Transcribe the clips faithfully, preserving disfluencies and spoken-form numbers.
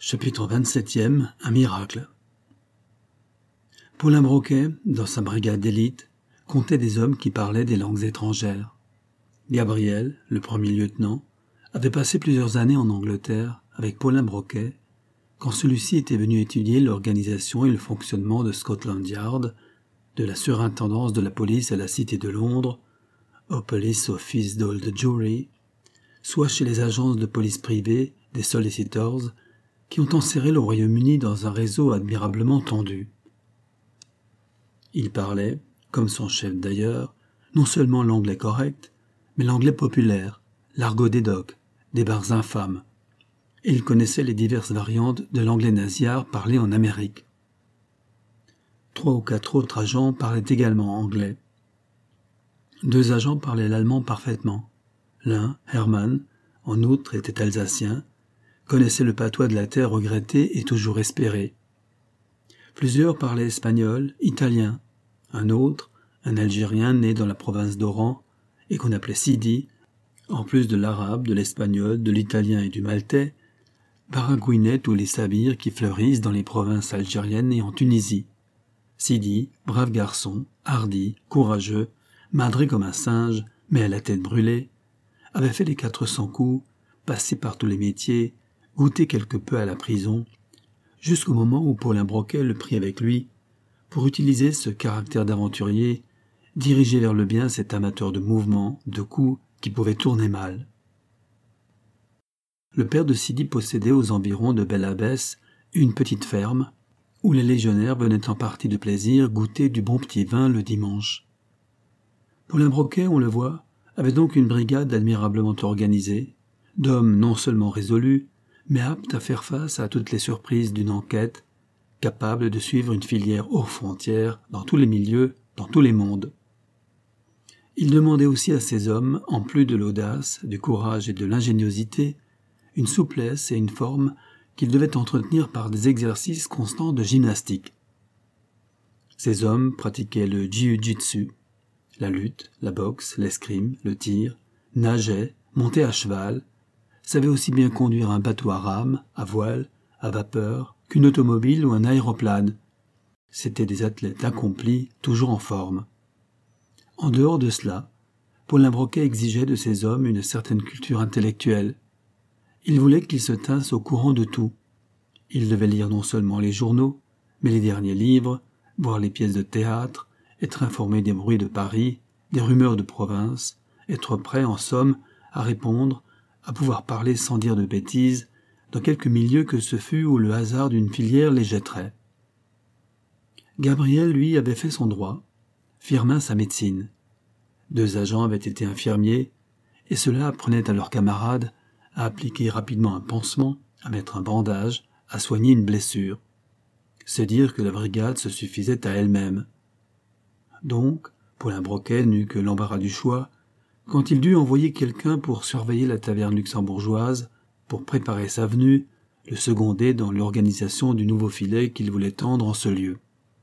Chapitre vingt-septième. Un miracle. Paulin Broquet, dans sa brigade d'élite, comptait des hommes qui parlaient des langues étrangères. Gabriel, le premier lieutenant, avait passé plusieurs années en Angleterre avec Paulin Broquet, quand celui-ci était venu étudier l'organisation et le fonctionnement de Scotland Yard, de la surintendance de la police à la Cité de Londres, au Police Office d'Old Jury, soit chez les agences de police privées, des solicitors, qui ont enserré le Royaume-Uni dans un réseau admirablement tendu. Il parlait, comme son chef d'ailleurs, non seulement l'anglais correct, mais l'anglais populaire, l'argot des docks, des bars infâmes, et il connaissait les diverses variantes de l'anglais nasillard parlé en Amérique. Trois ou quatre autres agents parlaient également anglais. Deux agents parlaient l'allemand parfaitement. L'un, Hermann, en outre était alsacien, connaissait le patois de la terre regrettée et toujours espérée. Plusieurs parlaient espagnol, italien. Un autre, un Algérien né dans la province d'Oran et qu'on appelait Sidi, en plus de l'arabe, de l'espagnol, de l'italien et du maltais, baragouinait tous les sabirs qui fleurissent dans les provinces algériennes et en Tunisie. Sidi, brave garçon, hardi, courageux, madré comme un singe, mais à la tête brûlée, avait fait les quatre cents coups, passé par tous les métiers, goûté quelque peu à la prison, jusqu'au moment où Paulin Broquet le prit avec lui, pour utiliser ce caractère d'aventurier, diriger vers le bien cet amateur de mouvements, de coups, qui pouvait tourner mal. Le père de Sidi possédait aux environs de Belle-Abbesse une petite ferme, où les légionnaires venaient en partie de plaisir goûter du bon petit vin le dimanche. Paulin Broquet, on le voit, avait donc une brigade admirablement organisée, d'hommes non seulement résolus, mais aptes à faire face à toutes les surprises d'une enquête, capables de suivre une filière hors frontières, dans tous les milieux, dans tous les mondes. Il demandait aussi à ces hommes, en plus de l'audace, du courage et de l'ingéniosité, une souplesse et une forme qu'ils devaient entretenir par des exercices constants de gymnastique. Ces hommes pratiquaient le jiu-jitsu, la lutte, la boxe, l'escrime, le tir, nageaient, montaient à cheval, savait aussi bien conduire un bateau à rame, à voile, à vapeur, qu'une automobile ou un aéroplane. C'étaient des athlètes accomplis, toujours en forme. En dehors de cela, Paulin Broquet exigeait de ces hommes une certaine culture intellectuelle. Il voulait qu'ils se tinssent au courant de tout. Ils devaient lire non seulement les journaux, mais les derniers livres, voir les pièces de théâtre, être informés des bruits de Paris, des rumeurs de province, être prêts, en somme, à répondre, à pouvoir parler sans dire de bêtises, dans quelque milieu que ce fût où le hasard d'une filière les jetterait. Gabriel, lui, avait fait son droit, Firmin sa médecine. Deux agents avaient été infirmiers, et ceux-là apprenaient à leurs camarades à appliquer rapidement un pansement, à mettre un bandage, à soigner une blessure. C'est dire que la brigade se suffisait à elle-même. Donc, Paulin Broquet n'eut que l'embarras du choix, quand il dut envoyer quelqu'un pour surveiller la taverne luxembourgeoise, pour préparer sa venue, le seconder dans l'organisation du nouveau filet qu'il voulait tendre en ce lieu.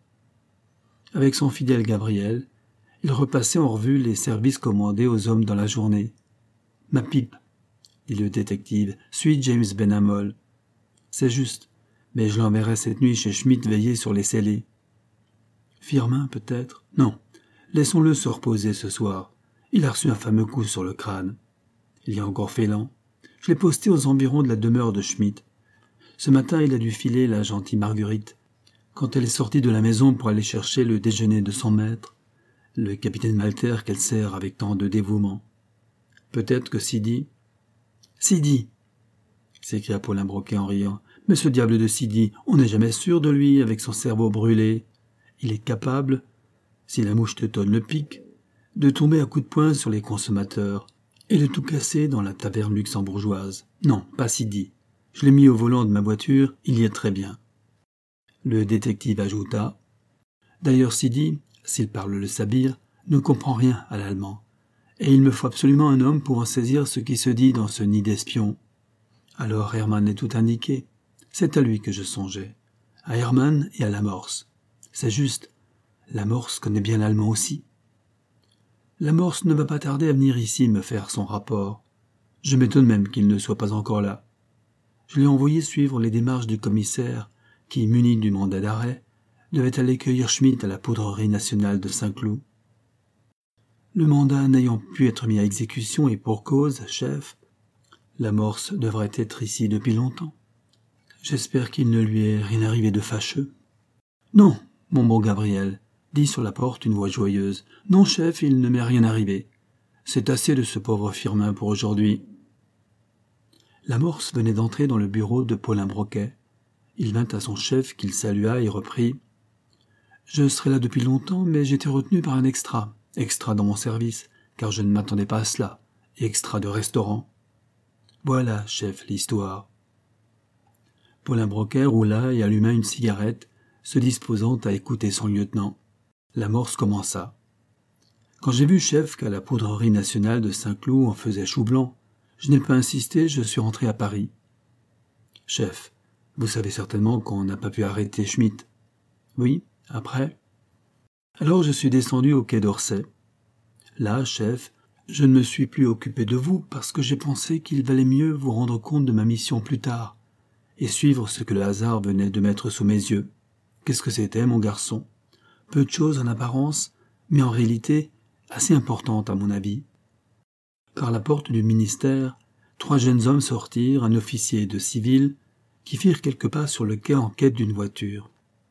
Avec son fidèle Gabriel, il repassait en revue les services commandés aux hommes dans la journée. « Ma pipe, » dit le détective, « suis James Benamol. C'est juste, mais je l'enverrai cette nuit chez Schmitt veiller sur les scellés. »« Firmin, peut-être ? Non, laissons-le se reposer ce soir. Il a reçu un fameux coup sur le crâne. Il y a encore Félan. Je l'ai posté aux environs de la demeure de Schmitt. Ce matin, il a dû filer la gentille Marguerite, quand elle est sortie de la maison pour aller chercher le déjeuner de son maître, le capitaine Malter qu'elle sert avec tant de dévouement. Peut-être que Sidi... « Sidi !» s'écria Paulin Broquet en riant. « Mais ce diable de Sidi, on n'est jamais sûr de lui avec son cerveau brûlé. Il est capable, si la mouche teutonne le pique, de tomber à coups de poing sur les consommateurs et de tout casser dans la taverne luxembourgeoise. Non, pas Sidi. Je l'ai mis au volant de ma voiture, il y est très bien. » Le détective ajouta. « D'ailleurs Sidi, s'il parle le sabir, ne comprend rien à l'allemand, et il me faut absolument un homme pour en saisir ce qui se dit dans ce nid d'espions. » Alors Hermann est tout indiqué. C'est à lui que je songeais. À Hermann et à Lamorce. C'est juste. Lamorce connaît bien l'allemand aussi. Lamorce ne va pas tarder à venir ici me faire son rapport. Je m'étonne même qu'il ne soit pas encore là. Je l'ai envoyé suivre les démarches du commissaire qui, muni du mandat d'arrêt, devait aller cueillir Schmitt à la poudrerie nationale de Saint-Cloud. Le mandat n'ayant pu être mis à exécution et pour cause, chef, l'amorce devrait être ici depuis longtemps. J'espère qu'il ne lui est rien arrivé de fâcheux. Non, mon bon Gabriel, dit sur la porte une voix joyeuse. Non, chef, il ne m'est rien arrivé. C'est assez de ce pauvre Firmin pour aujourd'hui. L'amorce venait d'entrer dans le bureau de Paulin Broquet. Il vint à son chef qu'il salua et reprit. Je serai là depuis longtemps, mais j'étais retenu par un extra. Extra dans mon service, car je ne m'attendais pas à cela. Et extra de restaurant. Voilà, chef, l'histoire. Paulin Broquet roula et alluma une cigarette, se disposant à écouter son lieutenant. L'amorce commença. Quand j'ai vu, chef, qu'à la poudrerie nationale de Saint-Cloud on faisait chou blanc, je n'ai pas insisté, je suis rentré à Paris. Chef, vous savez certainement qu'on n'a pas pu arrêter Schmitt. Oui, après. Alors je suis descendu au quai d'Orsay. Là, chef, je ne me suis plus occupé de vous parce que j'ai pensé qu'il valait mieux vous rendre compte de ma mission plus tard et suivre ce que le hasard venait de mettre sous mes yeux. Qu'est-ce que c'était, mon garçon? Peu de choses en apparence, mais en réalité assez importantes à mon avis. Par la porte du ministère, trois jeunes hommes sortirent, un officier et deux civils, qui firent quelques pas sur le quai en quête d'une voiture.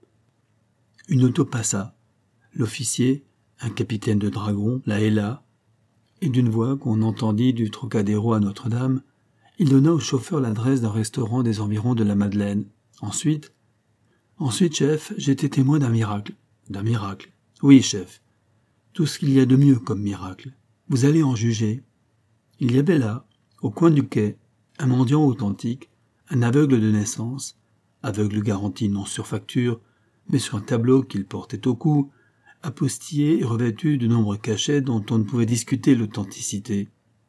Une auto passa. L'officier, un capitaine de dragon, la héla, et d'une voix qu'on entendit du Trocadéro à Notre-Dame, il donna au chauffeur l'adresse d'un restaurant des environs de la Madeleine. Ensuite, ensuite, chef, j'étais témoin d'un miracle. D'un miracle. Oui, chef. Tout ce qu'il y a de mieux comme miracle. Vous allez en juger. Il y avait là, au coin du quai, un mendiant authentique, un aveugle de naissance, aveugle garanti non sur facture, mais sur un tableau qu'il portait au cou, apostillé et revêtu de nombreux cachets dont on ne pouvait discuter l'authenticité.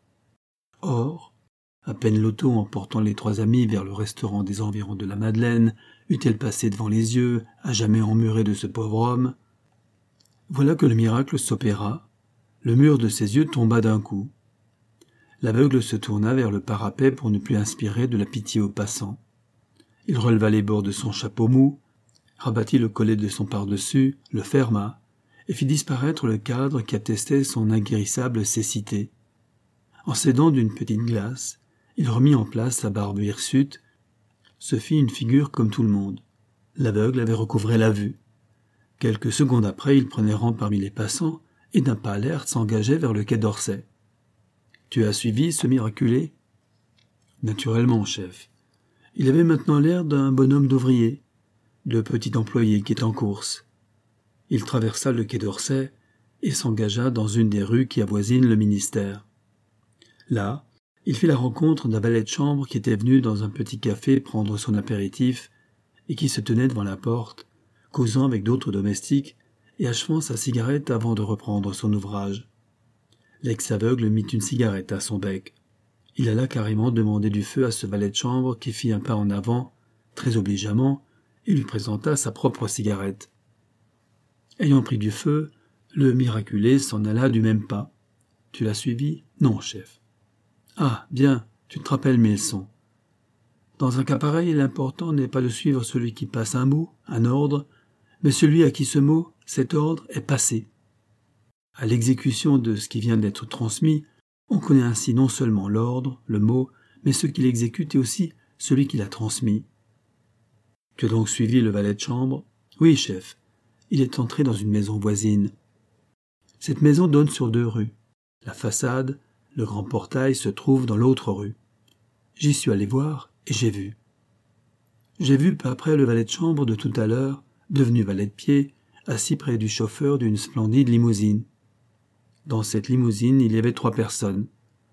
Or, à peine l'auto emportant les trois amis vers le restaurant des environs de la Madeleine eut-elle passé devant les yeux, à jamais emmurés de ce pauvre homme, voilà que le miracle s'opéra, le mur de ses yeux tomba d'un coup. L'aveugle se tourna vers le parapet pour ne plus inspirer de la pitié aux passants. Il releva les bords de son chapeau mou, rabattit le collet de son pardessus, le ferma, et fit disparaître le cadre qui attestait son inguérissable cécité. En s'aidant d'une petite glace, il remit en place sa barbe hirsute, se fit une figure comme tout le monde. L'aveugle avait recouvré la vue. Quelques secondes après, il prenait rang parmi les passants et d'un pas alerte s'engageait vers le quai d'Orsay. « Tu as suivi ce miraculé ?»« Naturellement, chef. Il avait maintenant l'air d'un bonhomme d'ouvrier, de petit employé qui est en course. Il traversa le quai d'Orsay et s'engagea dans une des rues qui avoisinent le ministère. Là, il fit la rencontre d'un valet de chambre qui était venu dans un petit café prendre son apéritif et qui se tenait devant la porte, causant avec d'autres domestiques et achevant sa cigarette avant de reprendre son ouvrage. L'ex-aveugle mit une cigarette à son bec. Il alla carrément demander du feu à ce valet de chambre qui fit un pas en avant, très obligeamment, et lui présenta sa propre cigarette. Ayant pris du feu, le miraculé s'en alla du même pas. « Tu l'as suivi ?»« Non, chef. »« Ah, bien, tu te rappelles mes leçons. Dans un cas pareil, l'important n'est pas de suivre celui qui passe un mot, un ordre, mais celui à qui ce mot, cet ordre, est passé. À l'exécution de ce qui vient d'être transmis, on connaît ainsi non seulement l'ordre, le mot, mais ce qui l'exécute et aussi celui qui l'a transmis. Tu as donc suivi le valet de chambre ? Oui, chef. Il est entré dans une maison voisine. Cette maison donne sur deux rues. La façade, le grand portail se trouve dans l'autre rue. J'y suis allé voir et j'ai vu. J'ai vu peu après le valet de chambre de tout à l'heure, devenu valet de pied, assis près du chauffeur d'une splendide limousine. Dans cette limousine, il y avait trois personnes.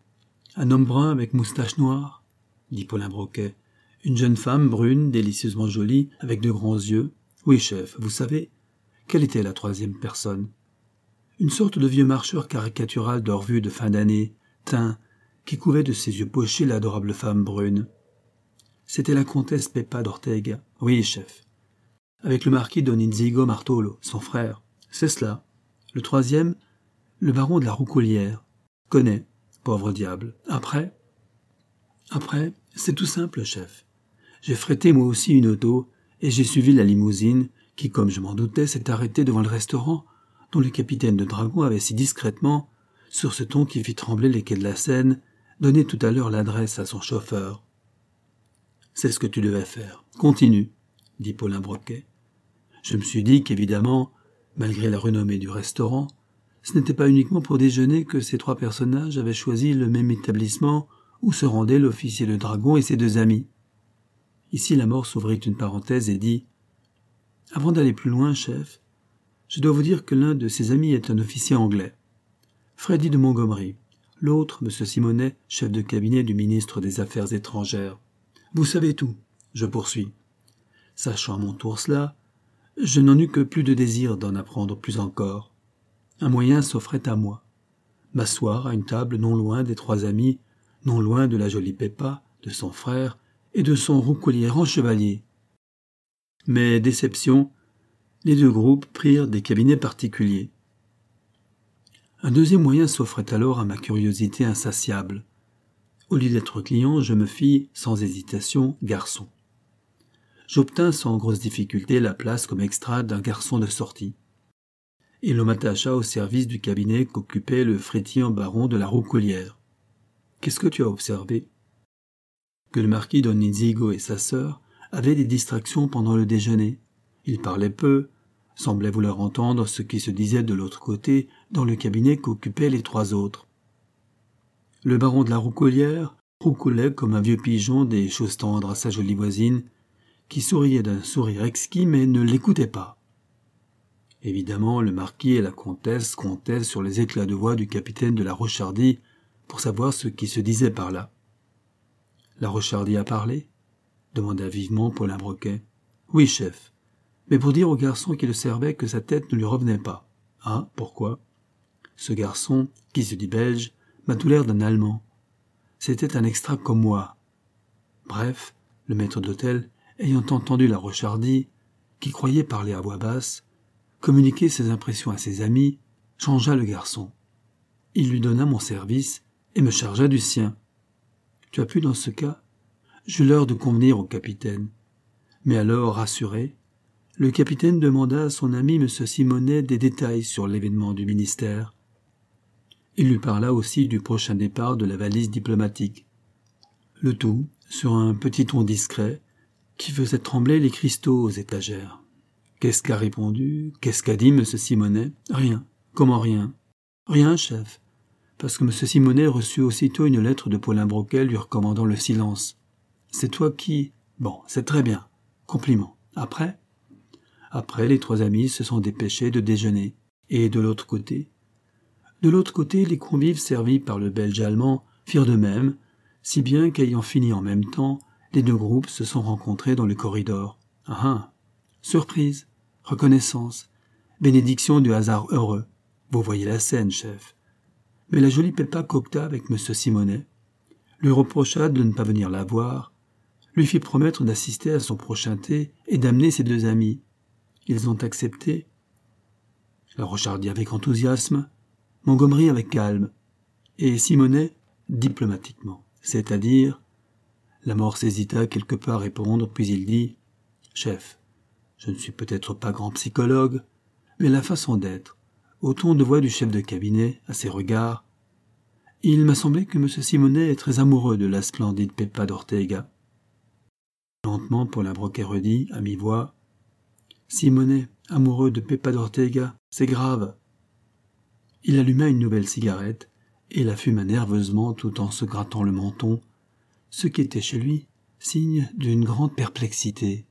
Un homme brun avec moustache noire, dit Paulin Broquet. Une jeune femme brune, délicieusement jolie, avec de grands yeux. Oui, chef, vous savez. Quelle était la troisième personne? Une sorte de vieux marcheur caricatural de revue de fin d'année, teint, qui couvait de ses yeux pochés l'adorable femme brune. C'était la comtesse Pepa d'Ortega. Oui, chef. Avec le marquis Don Inigo Martolo, son frère. C'est cela. Le troisième, le baron de la Roucoulière. Connais, pauvre diable. Après Après, c'est tout simple, chef. J'ai frété moi aussi une auto et j'ai suivi la limousine qui, comme je m'en doutais, s'est arrêtée devant le restaurant dont le capitaine de Dragon avait si discrètement, sur ce ton qui fit trembler les quais de la Seine, donné tout à l'heure l'adresse à son chauffeur. « C'est ce que tu devais faire. Continue, » dit Paulin Broquet. Je me suis dit qu'évidemment, malgré la renommée du restaurant, ce n'était pas uniquement pour déjeuner que ces trois personnages avaient choisi le même établissement où se rendaient l'officier de Dragon et ses deux amis. Ici l'amorce ouvrit une parenthèse et dit « Avant d'aller plus loin, chef, je dois vous dire que l'un de ses amis est un officier anglais, Freddy de Montgomery, l'autre, M. Simonet, chef de cabinet du ministre des Affaires étrangères. Vous savez tout, je poursuis. Sachant à mon tour cela, je n'en eus que plus de désir d'en apprendre plus encore. Un moyen s'offrait à moi. M'asseoir à une table non loin des trois amis, non loin de la jolie Peppa, de son frère et de son roucoulier en chevalier. Mais déception, les deux groupes prirent des cabinets particuliers. Un deuxième moyen s'offrait alors à ma curiosité insatiable. Au lieu d'être client, je me fis, sans hésitation, garçon. J'obtins sans grosse difficulté la place comme extra d'un garçon de sortie. Et l'on m'attacha au service du cabinet qu'occupait le frétillant baron de la Roucoulière. Qu'est-ce que tu as observé? Que le marquis Don Inigo et sa sœur avaient des distractions pendant le déjeuner. Ils parlaient peu, semblaient vouloir entendre ce qui se disait de l'autre côté dans le cabinet qu'occupaient les trois autres. Le baron de la Roucoulière roucoulait comme un vieux pigeon des choses tendres à sa jolie voisine, qui souriait d'un sourire exquis mais ne l'écoutait pas. Évidemment, le marquis et la comtesse comptaient sur les éclats de voix du capitaine de la Rochardie pour savoir ce qui se disait par là. « La Rochardie a parlé ?» demanda vivement Paulin Broquet. « Oui, chef, mais pour dire au garçon qui le servait que sa tête ne lui revenait pas. »« Ah, pourquoi ?» ?»« Ce garçon, qui se dit belge, m'a tout l'air d'un Allemand. C'était un extra comme moi. » Bref, le maître d'hôtel, ayant entendu la Rochardie, qui croyait parler à voix basse, communiquer ses impressions à ses amis, changea le garçon. Il lui donna mon service et me chargea du sien. Tu as pu dans ce cas? J'eus l'heure de convenir au capitaine. Mais alors, rassuré, le capitaine demanda à son ami M. Simonet des détails sur l'événement du ministère. Il lui parla aussi du prochain départ de la valise diplomatique. Le tout sur un petit ton discret qui faisait trembler les cristaux aux étagères. Qu'est-ce qu'a répondu? Qu'est-ce qu'a dit M. Simonet? Rien. Comment rien? Rien, chef. Parce que M. Simonet reçut aussitôt une lettre de Paulin Broquet lui recommandant le silence. C'est toi qui... Bon, c'est très bien. Compliment. Après? Après, les trois amis se sont dépêchés de déjeuner. Et de l'autre côté? De l'autre côté, les convives servis par le Belge allemand firent de même, si bien qu'ayant fini en même temps, les deux groupes se sont rencontrés dans le corridor. Ah ah! Surprise! Reconnaissance, bénédiction du hasard heureux. Vous voyez la scène, chef. Mais la jolie Peppa cocta avec M. Simonet, lui reprocha de ne pas venir la voir, lui fit promettre d'assister à son prochain thé et d'amener ses deux amis. Ils ont accepté. La Rochardie avec enthousiasme, Montgomery avec calme, et Simonet diplomatiquement, c'est-à-dire... L'amorce hésita quelque peu à répondre, puis il dit « Chef, je ne suis peut-être pas grand psychologue, mais la façon d'être, au ton de voix du chef de cabinet, à ses regards, il m'a semblé que M. Simonet est très amoureux de la splendide Peppa d'Ortega. » Lentement, Paulin Broquet redit, à mi-voix, « Simonet, amoureux de Peppa d'Ortega, c'est grave. » Il alluma une nouvelle cigarette et la fuma nerveusement tout en se grattant le menton, ce qui était chez lui signe d'une grande perplexité.